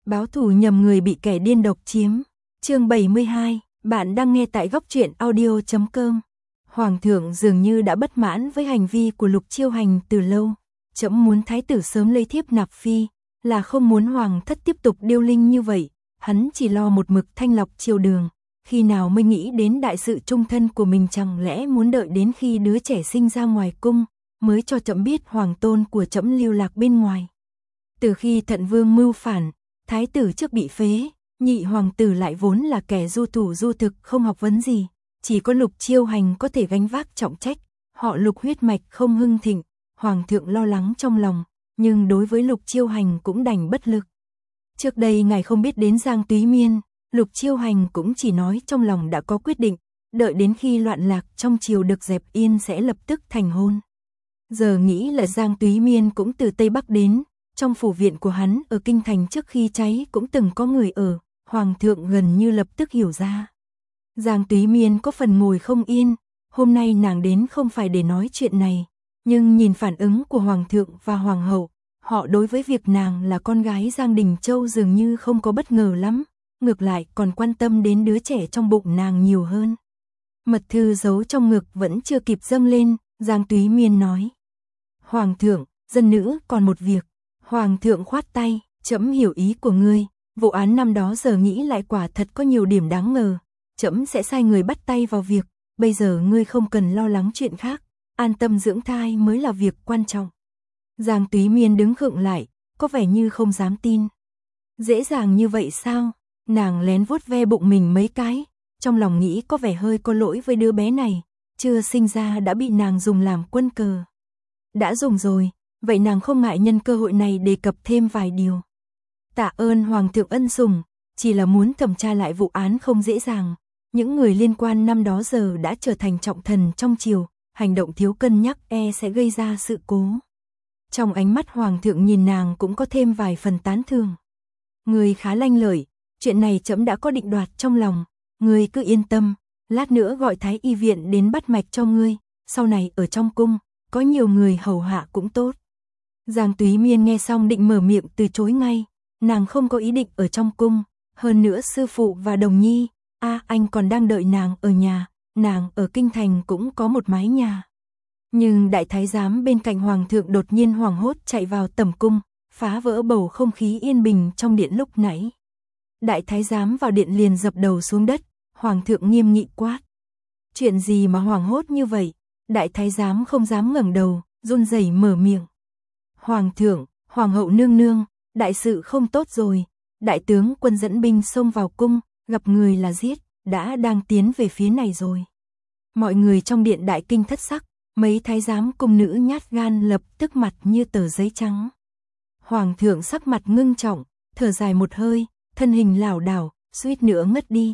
Báo thù nhầm người bị kẻ điên độc chiếm. Chương 72, bạn đang nghe tại góc truyện audio.com. Hoàng thượng dường như đã bất mãn với hành vi của Lục Chiêu Hành từ lâu. Trẫm muốn thái tử sớm lấy thiếp nạp phi, là không muốn hoàng thất tiếp tục điêu linh như vậy. Hắn chỉ lo một mực thanh lọc triều đường, khi nào mới nghĩ đến đại sự trung thân của mình, chẳng lẽ muốn đợi đến khi đứa trẻ sinh ra ngoài cung mới cho trẫm biết hoàng tôn của trẫm lưu lạc bên ngoài. Từ khi Thận Vương mưu phản, thái tử trước bị phế, nhị hoàng tử lại vốn là kẻ du thủ du thực không học vấn gì, chỉ có Lục Chiêu Hành có thể gánh vác trọng trách. Họ Lục huyết mạch không hưng thịnh, hoàng thượng lo lắng trong lòng, nhưng đối với Lục Chiêu Hành cũng đành bất lực. Trước đây ngài không biết đến Giang Túy Miên, Lục Chiêu Hành cũng chỉ nói trong lòng đã có quyết định, đợi đến khi loạn lạc trong triều được dẹp yên sẽ lập tức thành hôn. Giờ nghĩ là Giang Túy Miên cũng từ Tây Bắc đến, trong phủ viện của hắn ở kinh thành trước khi cháy cũng từng có người ở, hoàng thượng gần như lập tức hiểu ra. Giang Túy Miên có phần ngồi không yên, hôm nay nàng đến không phải để nói chuyện này, nhưng nhìn phản ứng của hoàng thượng và hoàng hậu, họ đối với việc nàng là con gái Giang Đình Châu dường như không có bất ngờ lắm, ngược lại còn quan tâm đến đứa trẻ trong bụng nàng nhiều hơn. Mật thư giấu trong ngực vẫn chưa kịp dâng lên, Giang Túy Miên nói: "Hoàng thượng, dân nữ còn một việc." Hoàng thượng khoát tay: "Trẫm hiểu ý của ngươi, vụ án năm đó giờ nghĩ lại quả thật có nhiều điểm đáng ngờ, trẫm sẽ sai người bắt tay vào việc, bây giờ ngươi không cần lo lắng chuyện khác, an tâm dưỡng thai mới là việc quan trọng." Giang Túy Miên đứng khựng lại, có vẻ như không dám tin. Dễ dàng như vậy sao? Nàng lén vuốt ve bụng mình mấy cái, trong lòng nghĩ có vẻ hơi có lỗi với đứa bé này, chưa sinh ra đã bị nàng dùng làm quân cờ. Đã dùng rồi, vậy nàng không ngại nhân cơ hội này đề cập thêm vài điều. Tạ ơn hoàng thượng ân sủng, chỉ là muốn thẩm tra lại vụ án không dễ dàng. Những người liên quan năm đó giờ đã trở thành trọng thần trong triều, hành động thiếu cân nhắc sẽ gây ra sự cố. Trong ánh mắt hoàng thượng nhìn nàng cũng có thêm vài phần tán thưởng. Ngươi khá lanh lợi, chuyện này trẫm đã có định đoạt trong lòng, ngươi cứ yên tâm, lát nữa gọi thái y viện đến bắt mạch cho ngươi, sau này ở trong cung, có nhiều người hầu hạ cũng tốt. Giang Túy Miên nghe xong định mở miệng từ chối ngay, nàng không có ý định ở trong cung, hơn nữa sư phụ và Đồng Nhi, anh còn đang đợi nàng ở nhà, nàng ở kinh thành cũng có một mái nhà. Nhưng đại thái giám bên cạnh hoàng thượng đột nhiên hoảng hốt chạy vào tẩm cung, phá vỡ bầu không khí yên bình trong điện lúc nãy. Đại thái giám vào điện liền dập đầu xuống đất, hoàng thượng nghiêm nghị quát: "Chuyện gì mà hoảng hốt như vậy?" Đại thái giám không dám ngẩng đầu, run rẩy mở miệng: "Hoàng thượng, hoàng hậu nương nương, đại sự không tốt rồi, đại tướng quân dẫn binh xông vào cung, gặp người là giết, đang tiến về phía này rồi." Mọi người trong điện đại kinh thất sắc, mấy thái giám cung nữ nhát gan lập tức mặt như tờ giấy trắng. Hoàng thượng sắc mặt ngưng trọng, thở dài một hơi, thân hình lảo đảo, suýt nữa ngất đi.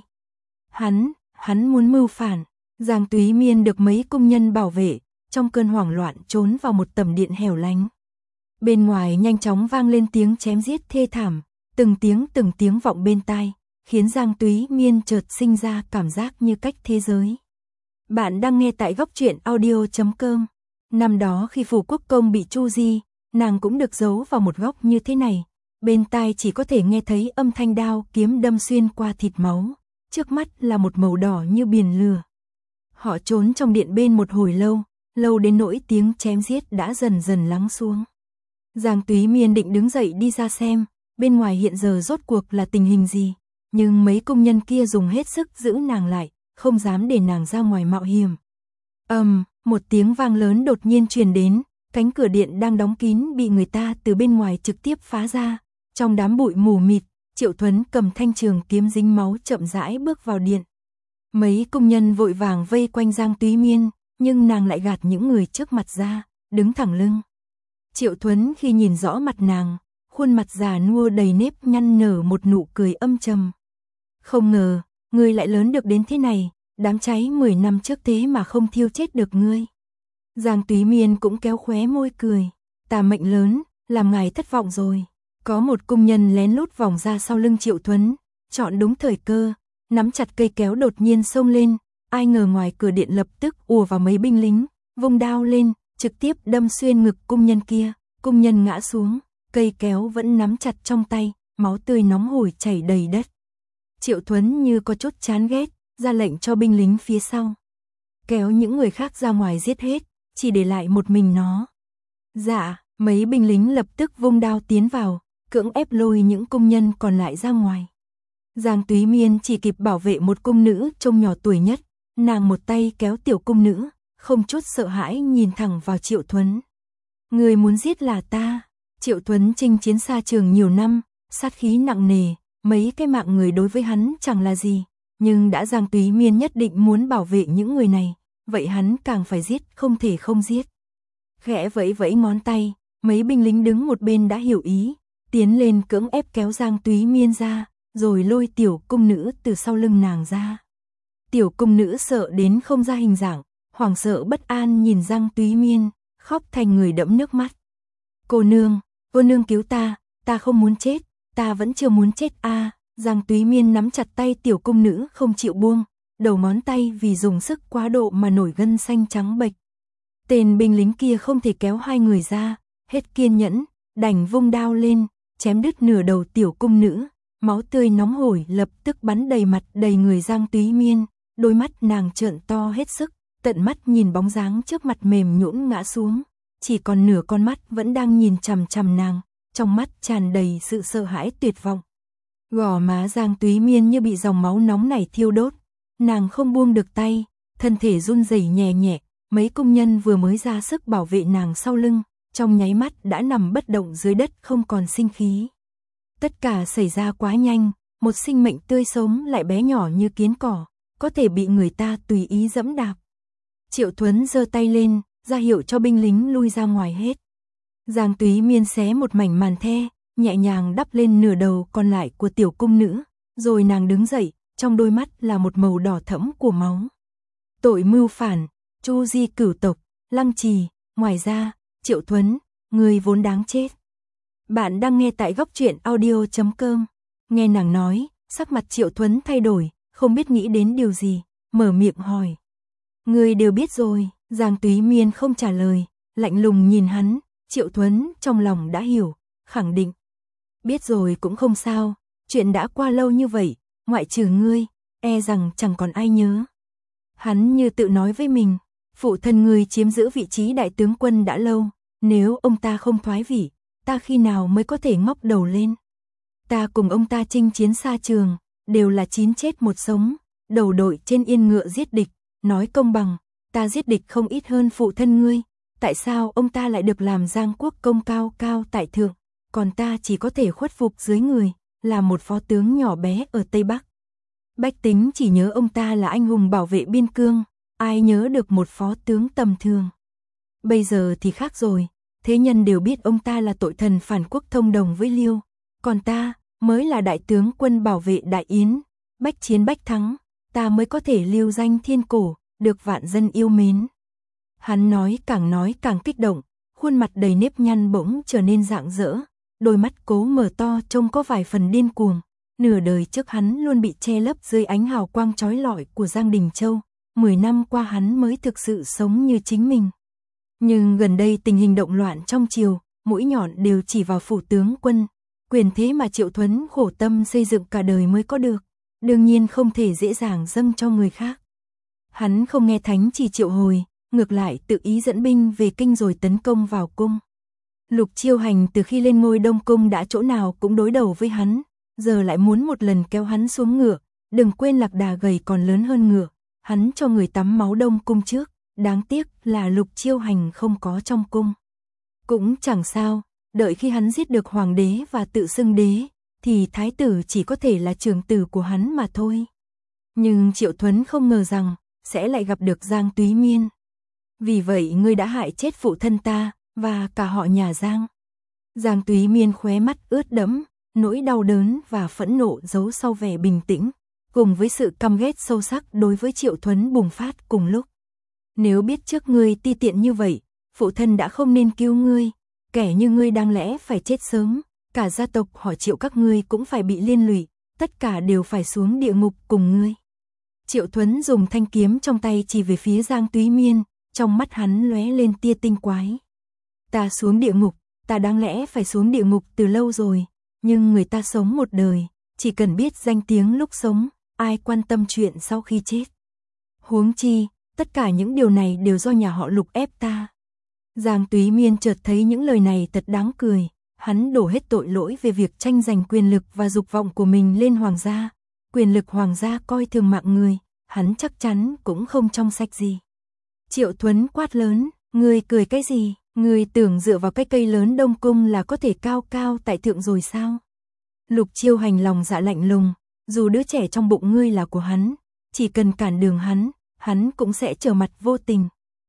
Hắn muốn mưu phản. Giang Túy Miên được mấy cung nhân bảo vệ, trong cơn hoảng loạn trốn vào một tầm điện hẻo lánh. Bên ngoài nhanh chóng vang lên tiếng chém giết thê thảm, từng tiếng vọng bên tai, khiến Giang Túy Miên chợt sinh ra cảm giác như cách thế giới. Bạn đang nghe tại góc truyện audio.com. Năm đó khi phủ quốc công bị tru di, nàng cũng được giấu vào một góc như thế này, bên tai chỉ có thể nghe thấy âm thanh đao kiếm đâm xuyên qua thịt máu, trước mắt là một màu đỏ như biển lửa. Họ trốn trong điện bên một hồi lâu đến nỗi tiếng chém giết đã dần dần lắng xuống. Giang Túy Miên định đứng dậy đi ra xem, bên ngoài hiện giờ rốt cuộc là tình hình gì, nhưng mấy công nhân kia dùng hết sức giữ nàng lại, không dám để nàng ra ngoài mạo hiểm. Một tiếng vang lớn đột nhiên truyền đến, cánh cửa điện đang đóng kín bị người ta từ bên ngoài trực tiếp phá ra. Trong đám bụi mù mịt, Triệu Thuấn cầm thanh trường kiếm dính máu chậm rãi bước vào điện. Mấy công nhân vội vàng vây quanh Giang Túy Miên, nhưng nàng lại gạt những người trước mặt ra, đứng thẳng lưng. Triệu Thuấn khi nhìn rõ mặt nàng, khuôn mặt già nua đầy nếp nhăn nở một nụ cười âm trầm. "Không ngờ, ngươi lại lớn được đến thế này, đám cháy 10 năm trước thế mà không thiêu chết được ngươi." Giang Túy Miên cũng kéo khóe môi cười: "Ta mệnh lớn, làm ngài thất vọng rồi." Có một cung nhân lén lút vòng ra sau lưng Triệu Thuấn, chọn đúng thời cơ, nắm chặt cây kéo đột nhiên xông lên, ai ngờ ngoài cửa điện lập tức ùa vào mấy binh lính, vung đao lên, trực tiếp đâm xuyên ngực cung nhân kia, cung nhân ngã xuống, cây kéo vẫn nắm chặt trong tay, máu tươi nóng hổi chảy đầy đất. Triệu Thuấn như có chút chán ghét, ra lệnh cho binh lính phía sau kéo những người khác ra ngoài giết hết, chỉ để lại một mình nó. Dạ, mấy binh lính lập tức vung đao tiến vào, cưỡng ép lôi những công nhân còn lại ra ngoài. Giang Túy Miên chỉ kịp bảo vệ một cung nữ trông nhỏ tuổi nhất, nàng một tay kéo tiểu cung nữ, không chút sợ hãi nhìn thẳng vào Triệu Thuấn. Người muốn giết là ta. Triệu Thuấn chinh chiến xa trường nhiều năm, sát khí nặng nề, mấy cái mạng người đối với hắn chẳng là gì, nhưng đã Giang Túy Miên nhất định muốn bảo vệ những người này, vậy hắn càng phải giết, không thể không giết. Khẽ vẫy vẫy ngón tay, mấy binh lính đứng một bên đã hiểu ý, tiến lên cưỡng ép kéo Giang Túy Miên ra, rồi lôi tiểu cung nữ từ sau lưng nàng ra. Tiểu cung nữ sợ đến không ra hình dạng, hoảng sợ bất an nhìn Giang Túy Miên, khóc thành người đẫm nước mắt. Cô nương cứu ta không muốn chết, ta vẫn chưa muốn chết a. Giang Túy Miên nắm chặt tay tiểu cung nữ không chịu buông, đầu ngón tay vì dùng sức quá độ mà nổi gân xanh trắng bệch. Tên binh lính kia không thể kéo hai người ra, hết kiên nhẫn, đành vung đao lên, chém đứt nửa đầu tiểu cung nữ, máu tươi nóng hổi lập tức bắn đầy mặt đầy người Giang Túy Miên, đôi mắt nàng trợn to hết sức, tận mắt nhìn bóng dáng trước mặt mềm nhũn ngã xuống, chỉ còn nửa con mắt vẫn đang nhìn chằm chằm nàng, trong mắt tràn đầy sự sợ hãi tuyệt vọng. Gò má Giang Túy Miên như bị dòng máu nóng này thiêu đốt, nàng không buông được tay, thân thể run rẩy nhẹ nhẹ, mấy công nhân vừa mới ra sức bảo vệ nàng sau lưng, trong nháy mắt đã nằm bất động dưới đất không còn sinh khí. Tất cả xảy ra quá nhanh, một sinh mệnh tươi sống lại bé nhỏ như kiến cỏ, có thể bị người ta tùy ý dẫm đạp. Triệu Thuấn giơ tay lên, ra hiệu cho binh lính lui ra ngoài hết. Giang Túy Miên xé một mảnh màn the, nhẹ nhàng đắp lên nửa đầu còn lại của tiểu cung nữ, rồi nàng đứng dậy, trong đôi mắt là một màu đỏ thẫm của máu. Tội mưu phản, Chu Di cửu tộc, Lăng Trì, ngoài ra, Triệu Thuấn, người vốn đáng chết. Bạn đang nghe tại góc truyện audio.com. Nghe nàng nói, sắc mặt Triệu Thuấn thay đổi, không biết nghĩ đến điều gì, mở miệng hỏi. Người đều biết rồi. Giang Túy Miên không trả lời, lạnh lùng nhìn hắn, Triệu Thuấn trong lòng đã hiểu, khẳng định. Biết rồi cũng không sao, chuyện đã qua lâu như vậy, ngoại trừ ngươi, e rằng chẳng còn ai nhớ. Hắn như tự nói với mình, phụ thân ngươi chiếm giữ vị trí đại tướng quân đã lâu, nếu ông ta không thoái vị, ta khi nào mới có thể ngóc đầu lên. Ta cùng ông ta chinh chiến xa trường, đều là 9 chết 1 sống, đầu đội trên yên ngựa giết địch, nói công bằng, ta giết địch không ít hơn phụ thân ngươi, tại sao ông ta lại được làm Giang quốc công cao cao tại thượng, còn ta chỉ có thể khuất phục dưới người, là một phó tướng nhỏ bé ở Tây Bắc. Bách tính chỉ nhớ ông ta là anh hùng bảo vệ biên cương, ai nhớ được một phó tướng tầm thường. Bây giờ thì khác rồi, thế nhân đều biết ông ta là tội thần phản quốc thông đồng với Liêu, còn ta mới là đại tướng quân bảo vệ Đại Yến, bách chiến bách thắng, ta mới có thể lưu danh thiên cổ, được vạn dân yêu mến. Hắn nói càng kích động, khuôn mặt đầy nếp nhăn bỗng trở nên rạng rỡ, đôi mắt cố mở to trông có vài phần điên cuồng. Nửa đời trước hắn luôn bị che lấp dưới ánh hào quang chói lọi của Giang Đình Châu, 10 năm qua hắn mới thực sự sống như chính mình. Nhưng gần đây tình hình động loạn trong triều, mũi nhọn đều chỉ vào phủ tướng quân, quyền thế mà Triệu Thuấn khổ tâm xây dựng cả đời mới có được, đương nhiên không thể dễ dàng dâng cho người khác. Hắn không nghe thánh chỉ triệu hồi, ngược lại tự ý dẫn binh về kinh rồi tấn công vào cung. Lục Chiêu Hành từ khi lên ngôi Đông Cung đã chỗ nào cũng đối đầu với hắn, giờ lại muốn một lần kéo hắn xuống ngựa, đừng quên lạc đà gầy còn lớn hơn ngựa, hắn cho người tắm máu Đông Cung trước, đáng tiếc là Lục Chiêu Hành không có trong cung. Cũng chẳng sao, đợi khi hắn giết được hoàng đế và tự xưng đế, thì thái tử chỉ có thể là trưởng tử của hắn mà thôi. Nhưng Triệu Thuấn không ngờ rằng, sẽ lại gặp được Giang Túy Miên. Vì vậy ngươi đã hại chết phụ thân ta, và cả họ nhà Giang. Giang Túy Miên khóe mắt ướt đẫm, nỗi đau đớn và phẫn nộ giấu sau vẻ bình tĩnh, cùng với sự căm ghét sâu sắc đối với Triệu Thuấn bùng phát cùng lúc. Nếu biết trước ngươi ti tiện như vậy, phụ thân đã không nên cứu ngươi, kẻ như ngươi đáng lẽ phải chết sớm, cả gia tộc họ Triệu các ngươi cũng phải bị liên lụy, tất cả đều phải xuống địa ngục cùng ngươi. Triệu Thuấn dùng thanh kiếm trong tay chỉ về phía Giang Túy Miên, trong mắt hắn lóe lên tia tinh quái. Ta xuống địa ngục, ta đáng lẽ phải xuống địa ngục từ lâu rồi, nhưng người ta sống một đời, chỉ cần biết danh tiếng lúc sống, ai quan tâm chuyện sau khi chết. Huống chi, tất cả những điều này đều do nhà họ Lục ép ta. Giang Túy Miên chợt thấy những lời này thật đáng cười, hắn đổ hết tội lỗi về việc tranh giành quyền lực và dục vọng của mình lên hoàng gia. Quyền lực hoàng gia coi thường mạng người, hắn chắc chắn cũng không trong sạch gì. Triệu Thuấn quát lớn, ngươi cười cái gì, ngươi tưởng dựa vào cái cây lớn Đông Cung là có thể cao cao tại thượng rồi sao? Lục Chiêu Hành lòng dạ lạnh lùng, dù đứa trẻ trong bụng ngươi là của hắn, chỉ cần cản đường hắn cũng sẽ trở mặt vô tình.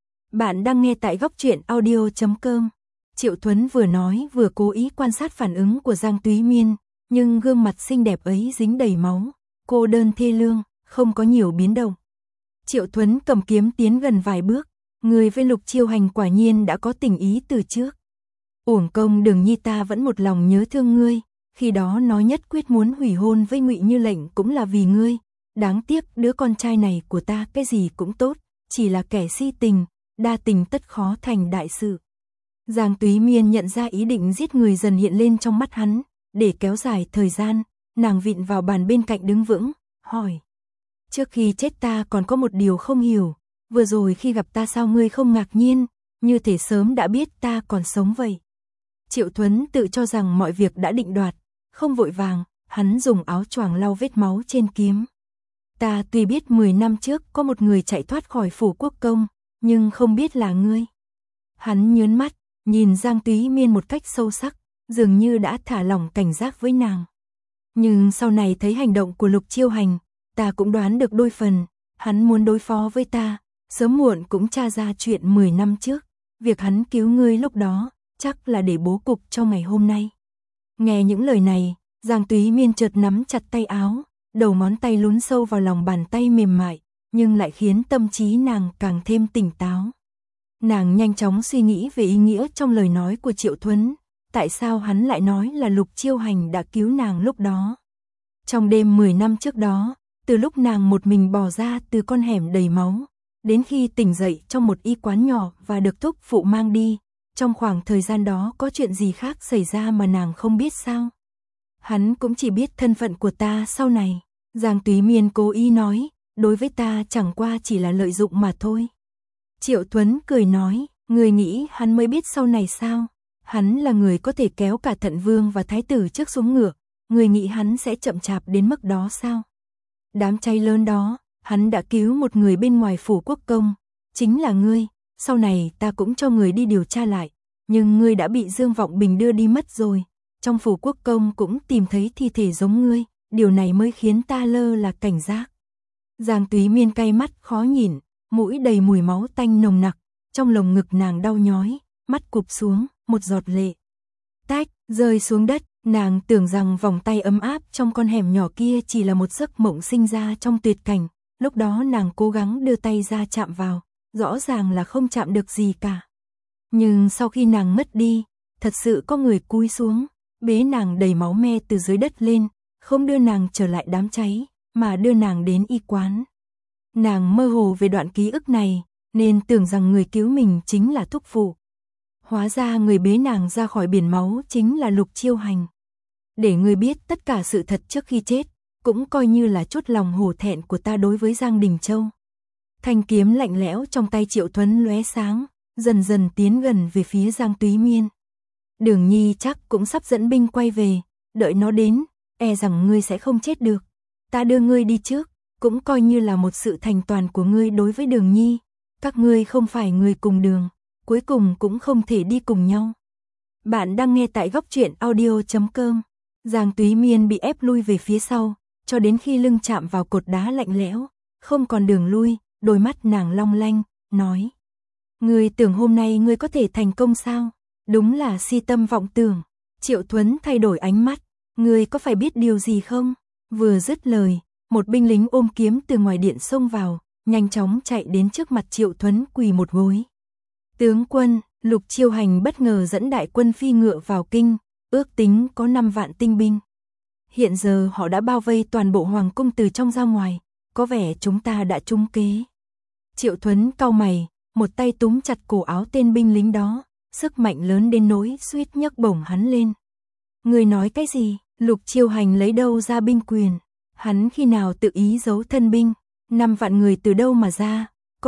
Bạn đang nghe tại góc truyện audio.com. Triệu Thuấn vừa nói vừa cố ý quan sát phản ứng của Giang Túy Miên, nhưng gương mặt xinh đẹp ấy dính đầy máu, cô đơn thê lương, không có nhiều biến động. Triệu Thuấn cầm kiếm tiến gần vài bước, người với Lục Chiêu Hành quả nhiên đã có tình ý từ trước. Uổng công Đường Nhi ta vẫn một lòng nhớ thương ngươi, khi đó nói nhất quyết muốn hủy hôn với Ngụy Như Lệnh cũng là vì ngươi. Đáng tiếc đứa con trai này của ta cái gì cũng tốt, chỉ là kẻ si tình, đa tình tất khó thành đại sự. Giang Túy Miên nhận ra ý định giết người dần hiện lên trong mắt hắn, để kéo dài thời gian, nàng vịn vào bàn bên cạnh đứng vững, hỏi. Trước khi chết ta còn có một điều không hiểu, vừa rồi khi gặp ta sao ngươi không ngạc nhiên, như thể sớm đã biết ta còn sống vậy. Triệu Thuấn tự cho rằng mọi việc đã định đoạt, không vội vàng, hắn dùng áo choàng lau vết máu trên kiếm. Ta tuy biết 10 năm trước có một người chạy thoát khỏi phủ quốc công, nhưng không biết là ngươi. Hắn nhớn mắt, nhìn Giang Túy Miên một cách sâu sắc, dường như đã thả lỏng cảnh giác với nàng. Nhưng sau này thấy hành động của Lục Chiêu Hành, ta cũng đoán được đôi phần, hắn muốn đối phó với ta, sớm muộn cũng tra ra chuyện 10 năm trước, việc hắn cứu ngươi lúc đó, chắc là để bố cục cho ngày hôm nay. Nghe những lời này, Giang Túy Miên chợt nắm chặt tay áo, đầu ngón tay lún sâu vào lòng bàn tay mềm mại, nhưng lại khiến tâm trí nàng càng thêm tỉnh táo. Nàng nhanh chóng suy nghĩ về ý nghĩa trong lời nói của Triệu Thuấn, tại sao hắn lại nói là Lục Chiêu Hành đã cứu nàng lúc đó. Trong đêm 10 năm trước đó, từ lúc nàng một mình bò ra từ con hẻm đầy máu, đến khi tỉnh dậy trong một y quán nhỏ và được thúc phụ mang đi, trong khoảng thời gian đó có chuyện gì khác xảy ra mà nàng không biết sao? Hắn cũng chỉ biết thân phận của ta sau này. Giang Túy Miên cố ý nói, đối với ta chẳng qua chỉ là lợi dụng mà thôi. Triệu Thuấn cười nói, người nghĩ hắn mới biết sau này sao? Hắn là người có thể kéo cả Thận Vương và Thái tử trước xuống ngựa, người nghĩ hắn sẽ chậm chạp đến mức đó sao? Đám cháy lớn đó, hắn đã cứu một người bên ngoài phủ quốc công, chính là ngươi, sau này ta cũng cho người đi điều tra lại, nhưng ngươi đã bị Dương Vọng Bình đưa đi mất rồi, trong phủ quốc công cũng tìm thấy thi thể giống ngươi, điều này mới khiến ta lơ là cảnh giác. Giang Túy Miên cay mắt khó nhìn, mũi đầy mùi máu tanh nồng nặc, trong lồng ngực nàng đau nhói, mắt cụp xuống, một giọt lệ tách rơi xuống đất, nàng tưởng rằng vòng tay ấm áp trong con hẻm nhỏ kia chỉ là một giấc mộng sinh ra trong tuyệt cảnh, lúc đó nàng cố gắng đưa tay ra chạm vào, rõ ràng là không chạm được gì cả. Nhưng sau khi nàng mất đi, thật sự có người cúi xuống, bế nàng đầy máu me từ dưới đất lên, không đưa nàng trở lại đám cháy, mà đưa nàng đến y quán. Nàng mơ hồ về đoạn ký ức này, nên tưởng rằng người cứu mình chính là thúc phụ. Hóa ra người bế nàng ra khỏi biển máu chính là Lục Chiêu Hành. Để ngươi biết tất cả sự thật trước khi chết, cũng coi như là chút lòng hổ thẹn của ta đối với Giang Đình Châu. Thanh kiếm lạnh lẽo trong tay Triệu Thuấn lóe sáng, dần dần tiến gần về phía Giang Túy Miên. Đường Nhi chắc cũng sắp dẫn binh quay về, đợi nó đến, e rằng ngươi sẽ không chết được. Ta đưa ngươi đi trước, cũng coi như là một sự thành toàn của ngươi đối với Đường Nhi. Các ngươi không phải người cùng đường, cuối cùng cũng không thể đi cùng nhau. Bạn đang nghe tại góc truyện audio.com. Giang Túy Miên bị ép lui về phía sau, cho đến khi lưng chạm vào cột đá lạnh lẽo, không còn đường lui, đôi mắt nàng long lanh, nói. Ngươi tưởng hôm nay ngươi có thể thành công sao? Đúng là si tâm vọng tưởng. Triệu Thuấn thay đổi ánh mắt, ngươi có phải biết điều gì không? Vừa dứt lời, một binh lính ôm kiếm từ ngoài điện xông vào, nhanh chóng chạy đến trước mặt Triệu Thuấn quỳ một gối. Tướng quân, Lục Chiêu Hành bất ngờ dẫn đại quân phi ngựa vào kinh, ước tính có 5 vạn tinh binh. Hiện giờ họ đã bao vây toàn bộ hoàng cung từ trong ra ngoài, có vẻ chúng ta đã trúng kế. Triệu Thuấn cau mày, một tay túm chặt cổ áo tên binh lính đó, sức mạnh lớn đến nỗi suýt nhấc bổng hắn lên. Người nói cái gì? Lục Chiêu Hành lấy đâu ra binh quyền? Hắn khi nào tự ý giấu thân binh? 5 vạn người từ đâu mà ra?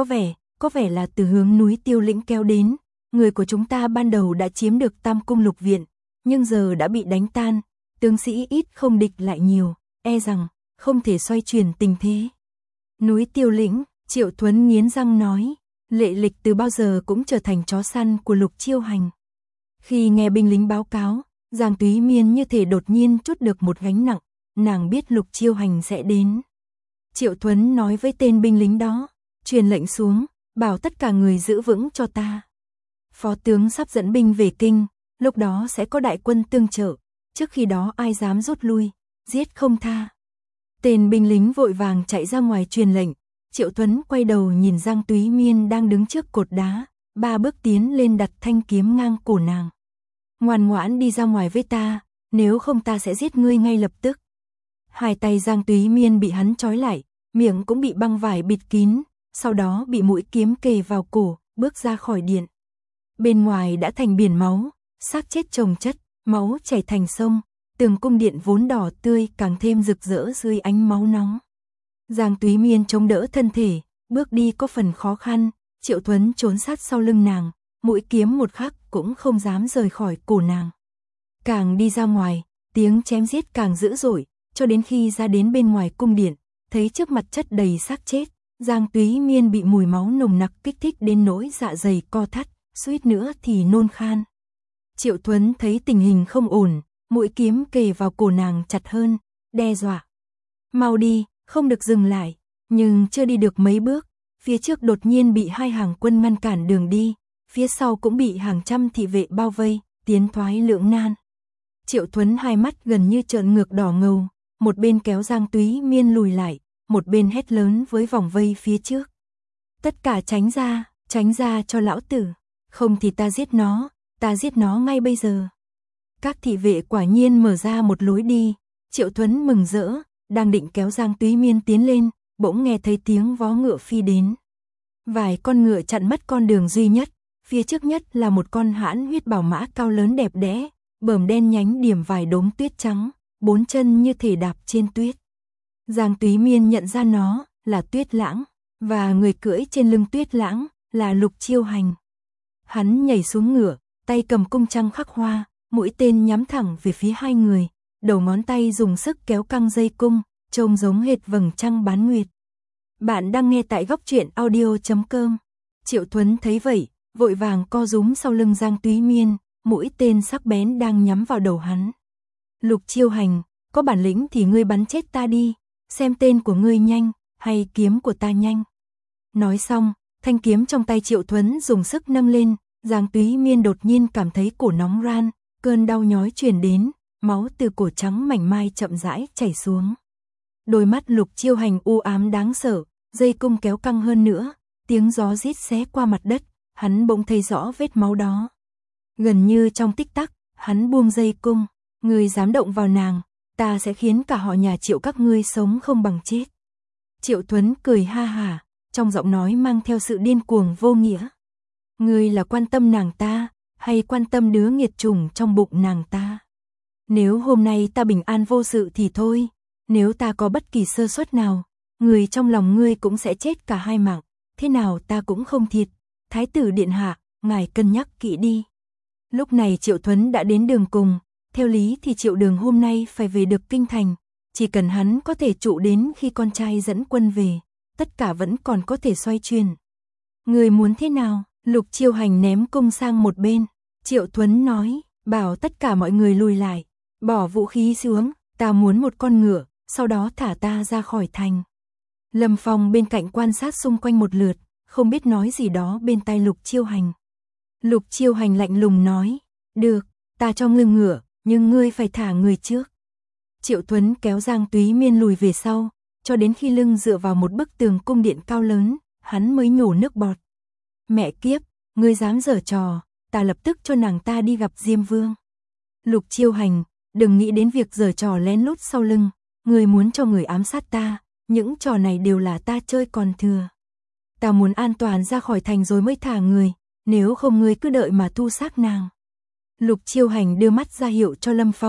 Có vẻ là từ hướng núi Tiêu Lĩnh kéo đến. Người của chúng ta ban đầu đã chiếm được Tam Cung Lục Viện, nhưng giờ đã bị đánh tan, tướng sĩ ít không địch lại nhiều, e rằng không thể xoay chuyển tình thế. Núi Tiêu Lĩnh, Triệu Thuấn nghiến răng nói, Lệ Lịch từ bao giờ cũng trở thành chó săn của Lục Chiêu Hành. Khi nghe binh lính báo cáo, Giang Túy Miên như thể đột nhiên trút được một gánh nặng, nàng biết Lục Chiêu Hành sẽ đến. Triệu Thuấn nói với tên binh lính đó, truyền lệnh xuống, bảo tất cả người giữ vững cho ta. Phó tướng sắp dẫn binh về kinh, lúc đó sẽ có đại quân tương trợ, trước khi đó ai dám rút lui, giết không tha. Tên binh lính vội vàng chạy ra ngoài truyền lệnh, Triệu Thuấn quay đầu nhìn Giang Túy Miên đang đứng trước cột đá, 3 bước tiến lên đặt thanh kiếm ngang cổ nàng. Ngoan ngoãn đi ra ngoài với ta, nếu không ta sẽ giết ngươi ngay lập tức. Hai tay Giang Túy Miên bị hắn trói lại, miệng cũng bị băng vải bịt kín, sau đó bị mũi kiếm kề vào cổ, bước ra khỏi điện. Bên ngoài đã thành biển máu, xác chết chồng chất, máu chảy thành sông, tường cung điện vốn đỏ tươi càng thêm rực rỡ dưới ánh máu nóng. Giang Túy Miên chống đỡ thân thể, bước đi có phần khó khăn, Triệu Thuấn trốn sát sau lưng nàng, mũi kiếm một khắc cũng không dám rời khỏi cổ nàng. Càng đi ra ngoài, tiếng chém giết càng dữ dội, cho đến khi ra đến bên ngoài cung điện, thấy trước mặt chất đầy xác chết, Giang Túy Miên bị mùi máu nồng nặc kích thích đến nỗi dạ dày co thắt, suýt nữa thì nôn khan. Triệu Thuấn thấy tình hình không ổn, mũi kiếm kề vào cổ nàng chặt hơn, đe dọa. Mau đi, không được dừng lại, nhưng chưa đi được mấy bước, phía trước đột nhiên bị 2 hàng quân ngăn cản đường đi, phía sau cũng bị hàng trăm thị vệ bao vây, tiến thoái lưỡng nan. Triệu Thuấn hai mắt gần như trợn ngược đỏ ngầu, một bên kéo Giang Túy Miên lùi lại, một bên hét lớn với vòng vây phía trước. Tất cả tránh ra cho lão tử, không thì ta giết nó ngay bây giờ. Các thị vệ quả nhiên mở ra một lối đi, Triệu Thuấn mừng rỡ, đang định kéo Giang Túy Miên tiến lên, bỗng nghe thấy tiếng vó ngựa phi đến. Vài con ngựa chặn mất con đường duy nhất, phía trước nhất là một con hãn huyết bảo mã cao lớn đẹp đẽ, bờm đen nhánh điểm vài đốm tuyết trắng, 4 chân như thể đạp trên tuyết. Giang Túy Miên nhận ra nó là Tuyết Lãng, và người cưỡi trên lưng Tuyết Lãng là Lục Chiêu Hành. Hắn nhảy xuống ngựa, tay cầm cung trăng khắc hoa, mũi tên nhắm thẳng về phía hai người, đầu ngón tay dùng sức kéo căng dây cung, trông giống hệt vầng trăng bán nguyệt. Bạn đang nghe tại góc truyện audio.com. Triệu Thuấn thấy vậy, vội vàng co rúm sau lưng Giang Túy Miên, mũi tên sắc bén đang nhắm vào đầu hắn. Lục Chiêu Hành, có bản lĩnh thì ngươi bắn chết ta đi, xem tên của ngươi nhanh, hay kiếm của ta nhanh. Nói xong, thanh kiếm trong tay Triệu Thuấn dùng sức nâng lên, Giang Túy Miên đột nhiên cảm thấy cổ nóng ran, cơn đau nhói truyền đến, máu từ cổ trắng mảnh mai chậm rãi chảy xuống. Đôi mắt Lục Chiêu Hành u ám đáng sợ, dây cung kéo căng hơn nữa, tiếng gió rít xé qua mặt đất, hắn bỗng thấy rõ vết máu đó. Gần như trong tích tắc, hắn buông dây cung, ngươi dám động vào nàng, ta sẽ khiến cả họ nhà Triệu các ngươi sống không bằng chết. Triệu Thuấn cười ha hả, trong giọng nói mang theo sự điên cuồng vô nghĩa. Ngươi là quan tâm nàng ta, hay quan tâm đứa nghiệt chủng trong bụng nàng ta? Nếu hôm nay ta bình an vô sự thì thôi, nếu ta có bất kỳ sơ suất nào, người trong lòng ngươi cũng sẽ chết cả hai mạng, thế nào ta cũng không thiệt. Thái tử điện hạ, ngài cân nhắc kỹ đi. Lúc này Triệu Thuấn đã đến đường cùng, theo lý thì Triệu Đường hôm nay phải về được kinh thành, chỉ cần hắn có thể trụ đến khi con trai dẫn quân về, tất cả vẫn còn có thể xoay chuyển. Người muốn thế nào? Lục Chiêu Hành ném cung sang một bên, Triệu Thuấn nói, bảo tất cả mọi người lùi lại, bỏ vũ khí xuống, ta muốn một con ngựa, sau đó thả ta ra khỏi thành. Lâm Phong bên cạnh quan sát xung quanh một lượt, không biết nói gì đó bên tai Lục Chiêu Hành. Lục Chiêu Hành lạnh lùng nói, được, ta cho ngươi ngựa, nhưng ngươi phải thả người trước. Triệu Thuấn kéo Giang Túy Miên lùi về sau, cho đến khi lưng dựa vào một bức tường cung điện cao lớn, hắn mới nhổ nước bọt. Mẹ kiếp, ngươi dám giở trò, ta lập tức cho nàng ta đi gặp Diêm Vương. Lục Chiêu Hành, đừng nghĩ đến việc giở trò lén lút sau lưng, ngươi muốn cho người ám sát ta, những trò này đều là ta chơi còn thừa. Ta muốn an toàn ra khỏi thành rồi mới thả người, nếu không ngươi cứ đợi mà thu xác nàng. Lục Chiêu Hành đưa mắt ra hiệu cho Lâm Phong,